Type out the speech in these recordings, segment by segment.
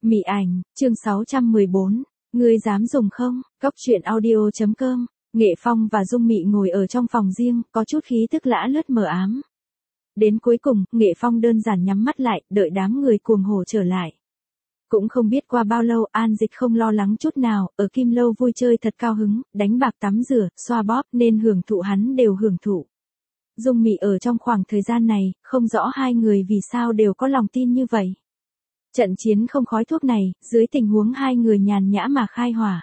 Mị ảnh, chương 614. Ngươi dám dùng không? Cóc truyện audio.com. Nghệ Phong và Dung Mị ngồi ở trong phòng riêng, có chút khí tức lã lướt mờ ám. Đến cuối cùng, Nghệ Phong đơn giản nhắm mắt lại, đợi đám người cuồng hổ trở lại. Cũng không biết qua bao lâu, An Dịch không lo lắng chút nào, ở Kim Lâu vui chơi thật cao hứng, đánh bạc tắm rửa, xoa bóp, nên hưởng thụ hắn đều hưởng thụ. Dung Mị ở trong khoảng thời gian này, không rõ hai người vì sao đều có lòng tin như vậy. Trận chiến không khói thuốc này, dưới tình huống hai người nhàn nhã mà khai hỏa,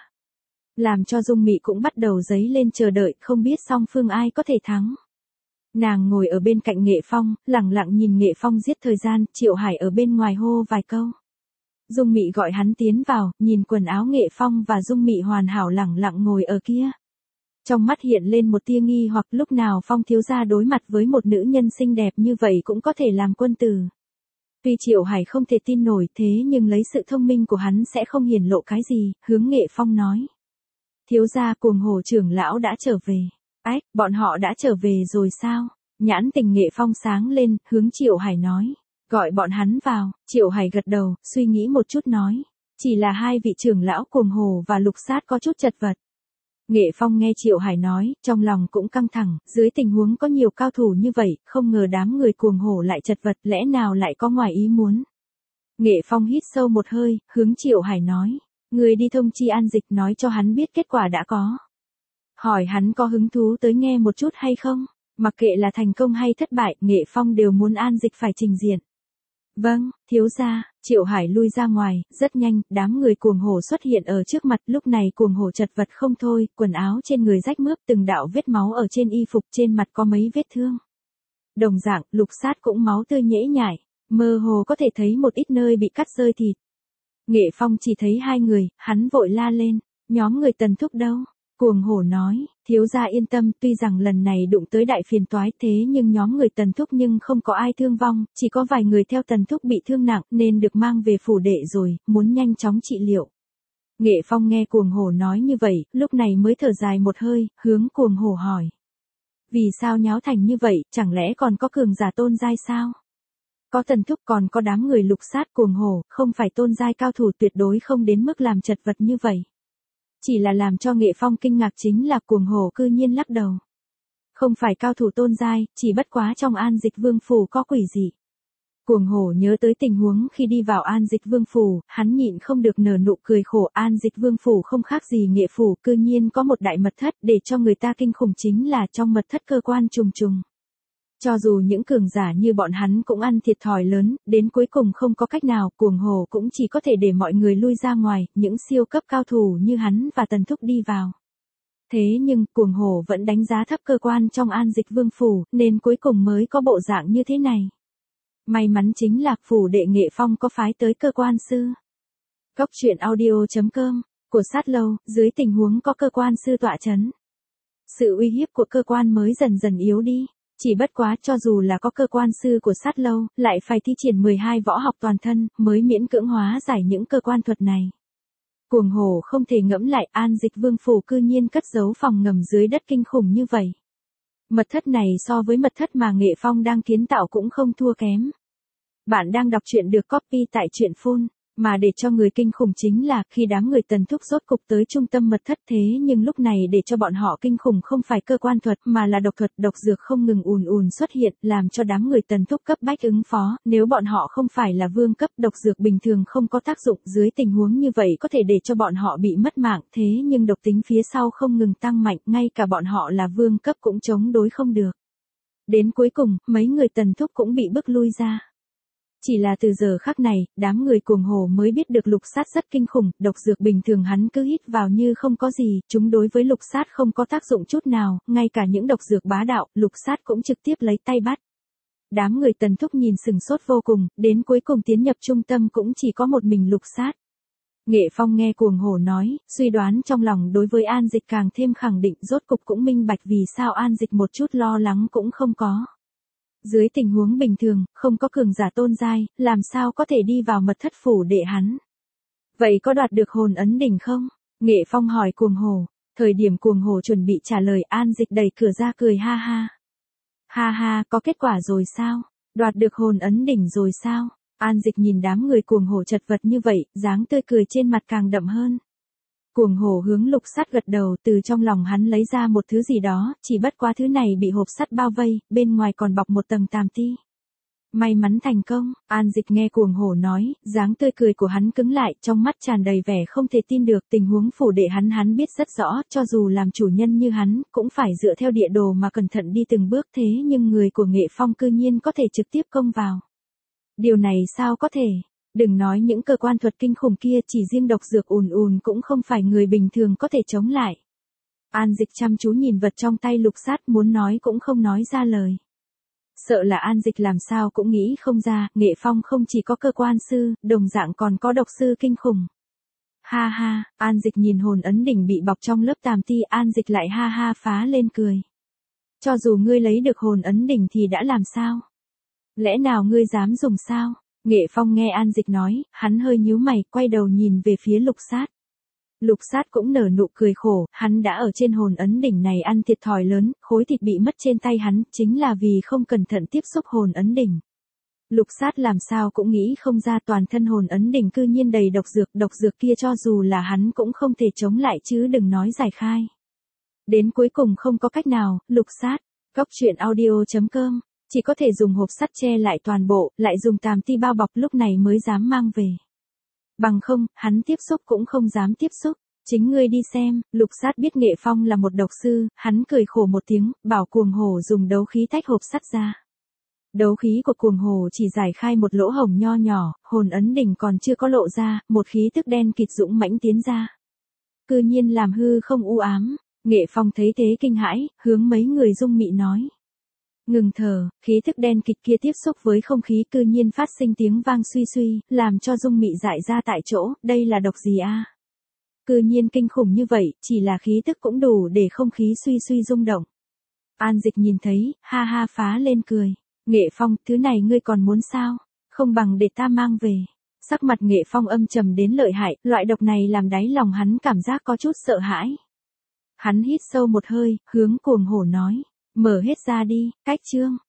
làm cho Dung Mị cũng bắt đầu dấy lên chờ đợi, không biết song phương ai có thể thắng. Nàng ngồi ở bên cạnh Nghệ Phong, lặng lặng nhìn Nghệ Phong giết thời gian, Triệu Hải ở bên ngoài hô vài câu. Dung Mị gọi hắn tiến vào, nhìn quần áo Nghệ Phong và Dung Mị hoàn hảo lặng lặng ngồi ở kia. Trong mắt hiện lên một tia nghi hoặc, lúc nào Phong thiếu gia đối mặt với một nữ nhân xinh đẹp như vậy cũng có thể làm quân tử. Tuy Triệu Hải không thể tin nổi, thế nhưng lấy sự thông minh của hắn sẽ không hiển lộ cái gì, hướng Nghệ Phong nói. Thiếu gia, cuồng hổ trưởng lão đã trở về. Ách, bọn họ đã trở về rồi sao? Nhãn tình Nghệ Phong sáng lên, hướng Triệu Hải nói. Gọi bọn hắn vào. Triệu Hải gật đầu, suy nghĩ một chút nói. Chỉ là hai vị trưởng lão cuồng hổ và lục sát có chút chật vật. Nghệ Phong nghe Triệu Hải nói, trong lòng cũng căng thẳng, dưới tình huống có nhiều cao thủ như vậy, không ngờ đám người cuồng hổ lại chật vật, lẽ nào lại có ngoài ý muốn. Nghệ Phong hít sâu một hơi, hướng Triệu Hải nói. Người đi thông chi An Dịch, nói cho hắn biết kết quả đã có. Hỏi hắn có hứng thú tới nghe một chút hay không? Mặc kệ là thành công hay thất bại, Nghệ Phong đều muốn An Dịch phải trình diện. Vâng, thiếu gia. Triệu Hải lui ra ngoài, rất nhanh, đám người cuồng hổ xuất hiện ở trước mặt, lúc này cuồng hổ chật vật không thôi, quần áo trên người rách mướp, từng đạo vết máu ở trên y phục, trên mặt có mấy vết thương. Đồng dạng, lục sát cũng máu tươi nhễ nhại, mơ hồ có thể thấy một ít nơi bị cắt rơi thịt. Nghệ Phong chỉ thấy hai người, hắn vội la lên, nhóm người Tần Thúc đâu? Cuồng hổ nói, thiếu gia yên tâm, tuy rằng lần này đụng tới đại phiền toái, thế nhưng nhóm người Tần Thúc nhưng không có ai thương vong, chỉ có vài người theo Tần Thúc bị thương nặng nên được mang về phủ đệ rồi, muốn nhanh chóng trị liệu. Nghệ Phong nghe cuồng hổ nói như vậy, lúc này mới thở dài một hơi, hướng cuồng hổ hỏi. Vì sao nháo thành như vậy, chẳng lẽ còn có cường giả tôn giai sao? Có Tần Thúc, còn có đám người lục sát. Cuồng hổ, không phải tôn giai cao thủ, tuyệt đối không đến mức làm chật vật như vậy. Chỉ là làm cho Nghệ Phong kinh ngạc chính là cuồng hổ cư nhiên lắc đầu. Không phải cao thủ tôn giai, chỉ bất quá trong An Dịch Vương phủ có quỷ gì. Cuồng hổ nhớ tới tình huống khi đi vào An Dịch Vương phủ, hắn nhịn không được nở nụ cười khổ. An Dịch Vương phủ không khác gì Nghệ phủ, cư nhiên có một đại mật thất, để cho người ta kinh khủng chính là trong mật thất cơ quan trùng trùng. Cho dù những cường giả như bọn hắn cũng ăn thiệt thòi lớn, đến cuối cùng không có cách nào, cuồng hổ cũng chỉ có thể để mọi người lui ra ngoài, những siêu cấp cao thủ như hắn và Tần Thúc đi vào. Thế nhưng, cuồng hổ vẫn đánh giá thấp cơ quan trong An Dịch Vương phủ, nên cuối cùng mới có bộ dạng như thế này. May mắn chính là phủ đệ Nghệ Phong có phái tới cơ quan sư. Cóc truyện audio.com, của Sát Lâu, dưới tình huống có cơ quan sư tọa chấn, sự uy hiếp của cơ quan mới dần dần yếu đi. Chỉ bất quá cho dù là có cơ quan sư của Sát Lâu, lại phải thi triển 12 võ học toàn thân, mới miễn cưỡng hóa giải những cơ quan thuật này. Cuồng hổ không thể ngẫm lại, An Dịch Vương phủ cư nhiên cất giấu phòng ngầm dưới đất kinh khủng như vậy. Mật thất này so với mật thất mà Nghệ Phong đang kiến tạo cũng không thua kém. Bạn đang đọc truyện được copy tại truyện phone. Mà để cho người kinh khủng chính là, khi đám người Tần Thúc rốt cục tới trung tâm mật thất, thế nhưng lúc này để cho bọn họ kinh khủng không phải cơ quan thuật mà là độc thuật, độc dược không ngừng ùn ùn xuất hiện, làm cho đám người Tần Thúc cấp bách ứng phó, nếu bọn họ không phải là vương cấp, độc dược bình thường không có tác dụng, dưới tình huống như vậy có thể để cho bọn họ bị mất mạng, thế nhưng độc tính phía sau không ngừng tăng mạnh, ngay cả bọn họ là vương cấp cũng chống đối không được. Đến cuối cùng, mấy người Tần Thúc cũng bị bức lui ra. Chỉ là từ giờ khắc này, đám người cuồng hổ mới biết được lục sát rất kinh khủng, độc dược bình thường hắn cứ hít vào như không có gì, chúng đối với lục sát không có tác dụng chút nào, ngay cả những độc dược bá đạo, lục sát cũng trực tiếp lấy tay bắt. Đám người Tần Thúc nhìn sừng sốt vô cùng, đến cuối cùng tiến nhập trung tâm cũng chỉ có một mình lục sát. Nghệ Phong nghe cuồng hổ nói, suy đoán trong lòng đối với An Dịch càng thêm khẳng định, rốt cục cũng minh bạch vì sao An Dịch một chút lo lắng cũng không có. Dưới tình huống bình thường, không có cường giả tôn giai, làm sao có thể đi vào mật thất phủ đệ hắn. Vậy có đoạt được hồn ấn đỉnh không? Nghệ Phong hỏi cuồng hổ. Thời điểm cuồng hổ chuẩn bị trả lời, An Dịch đẩy cửa ra cười ha ha. Ha ha, có kết quả rồi sao? Đoạt được hồn ấn đỉnh rồi sao? An Dịch nhìn đám người cuồng hổ chật vật như vậy, dáng tươi cười trên mặt càng đậm hơn. Cuồng hổ hướng Lục Sát gật đầu, từ trong lòng hắn lấy ra một thứ gì đó, chỉ bất quá thứ này bị hộp sắt bao vây, bên ngoài còn bọc một tầng tàm ti. May mắn thành công, An Dịch nghe cuồng hổ nói, dáng tươi cười của hắn cứng lại, trong mắt tràn đầy vẻ không thể tin được, tình huống phủ đệ hắn biết rất rõ, cho dù làm chủ nhân như hắn, cũng phải dựa theo địa đồ mà cẩn thận đi từng bước, thế nhưng người của Nghệ Phong cư nhiên có thể trực tiếp công vào. Điều này sao có thể? Đừng nói những cơ quan thuật kinh khủng kia, chỉ riêng độc dược ùn ùn cũng không phải người bình thường có thể chống lại. An Dịch chăm chú nhìn vật trong tay Lục Sát, muốn nói cũng không nói ra lời. Sợ là An Dịch làm sao cũng nghĩ không ra, Nghệ Phong không chỉ có cơ quan sư, đồng dạng còn có độc sư kinh khủng. Ha ha, An Dịch nhìn hồn ấn đỉnh bị bọc trong lớp tàm ti, An Dịch lại ha ha phá lên cười. Cho dù ngươi lấy được hồn ấn đỉnh thì đã làm sao? Lẽ nào ngươi dám dùng sao? Nghệ Phong nghe An Dịch nói, hắn hơi nhíu mày, quay đầu nhìn về phía Lục Sát. Lục Sát cũng nở nụ cười khổ, hắn đã ở trên hồn ấn đỉnh này ăn thiệt thòi lớn, khối thịt bị mất trên tay hắn, chính là vì không cẩn thận tiếp xúc hồn ấn đỉnh. Lục Sát làm sao cũng nghĩ không ra toàn thân hồn ấn đỉnh cư nhiên đầy độc dược kia cho dù là hắn cũng không thể chống lại chứ đừng nói giải khai. Đến cuối cùng không có cách nào, Lục Sát, goctruyện.audio.com, chỉ có thể dùng hộp sắt che lại toàn bộ, lại dùng tàm ti bao bọc lúc này mới dám mang về. Bằng không, hắn tiếp xúc cũng không dám tiếp xúc. Chính ngươi đi xem, Lục Sát biết Nghệ Phong là một độc sư, hắn cười khổ một tiếng, bảo cuồng hổ dùng đấu khí tách hộp sắt ra. Đấu khí của cuồng hổ chỉ giải khai một lỗ hổng nho nhỏ, hồn ấn đỉnh còn chưa có lộ ra, một khí tức đen kịt dũng mãnh tiến ra. Cư nhiên làm hư không u ám, Nghệ Phong thấy thế kinh hãi, hướng mấy người Dung Mị nói. Ngừng thở, khí thức đen kịt kia tiếp xúc với không khí cư nhiên phát sinh tiếng vang suy suy, làm cho Dung Mị dại ra tại chỗ, đây là độc gì a? Cư nhiên kinh khủng như vậy, chỉ là khí tức cũng đủ để không khí suy suy rung động. An Dịch nhìn thấy, ha ha phá lên cười. Nghệ Phong, thứ này ngươi còn muốn sao? Không bằng để ta mang về. Sắc mặt Nghệ Phong âm trầm đến lợi hại, loại độc này làm đáy lòng hắn cảm giác có chút sợ hãi. Hắn hít sâu một hơi, hướng cuồng hổ nói. Mở hết ra đi, cách chương.